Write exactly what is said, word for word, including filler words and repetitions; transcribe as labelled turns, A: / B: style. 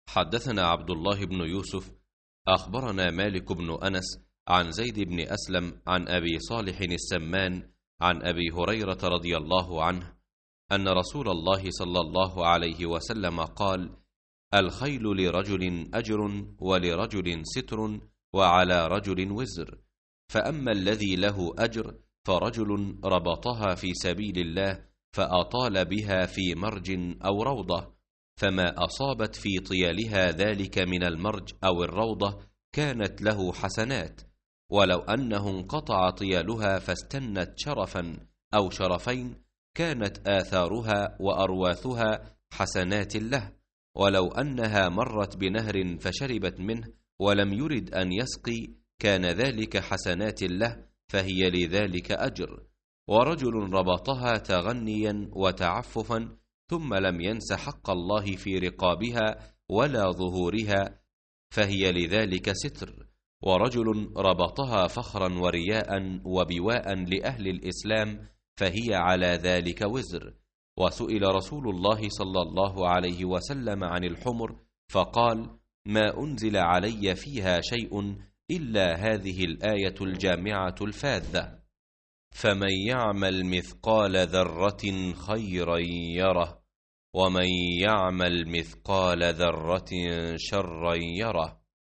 A: حدثنا عبد الله بن يوسف أخبرنا مالك بن أنس عن زيد بن أسلم عن أبي صالح السمان عن أبي هريرة رضي الله عنه أن رسول الله صلى الله عليه وسلم قال: الخيل لرجل أجر ولرجل ستر وعلى رجل وزر، فأما الذي له أجر فرجل ربطها في سبيل الله فأطال بها في مرج أو روضة، فما أصابت في طيالها ذلك من المرج أو الروضة كانت له حسنات، ولو أنه انقطع طيالها فاستنت شرفا أو شرفين كانت آثارها وأرواثها حسنات له، ولو أنها مرت بنهر فشربت منه ولم يرد أن يسقي كان ذلك حسنات له فهي لذلك أجر. ورجل ربطها تغنيا وتعففا ثم لم ينس حق الله في رقابها ولا ظهورها فهي لذلك ستر. ورجل ربطها فخرا ورياء وبواء لأهل الإسلام فهي على ذلك وزر. وسئل رسول الله صلى الله عليه وسلم عن الحمر فقال: ما أنزل علي فيها شيء إلا هذه الآية الجامعة الفاذة: فمن يعمل مثقال ذرة خيرا يره ومن يعمل مثقال ذرة شرا يره.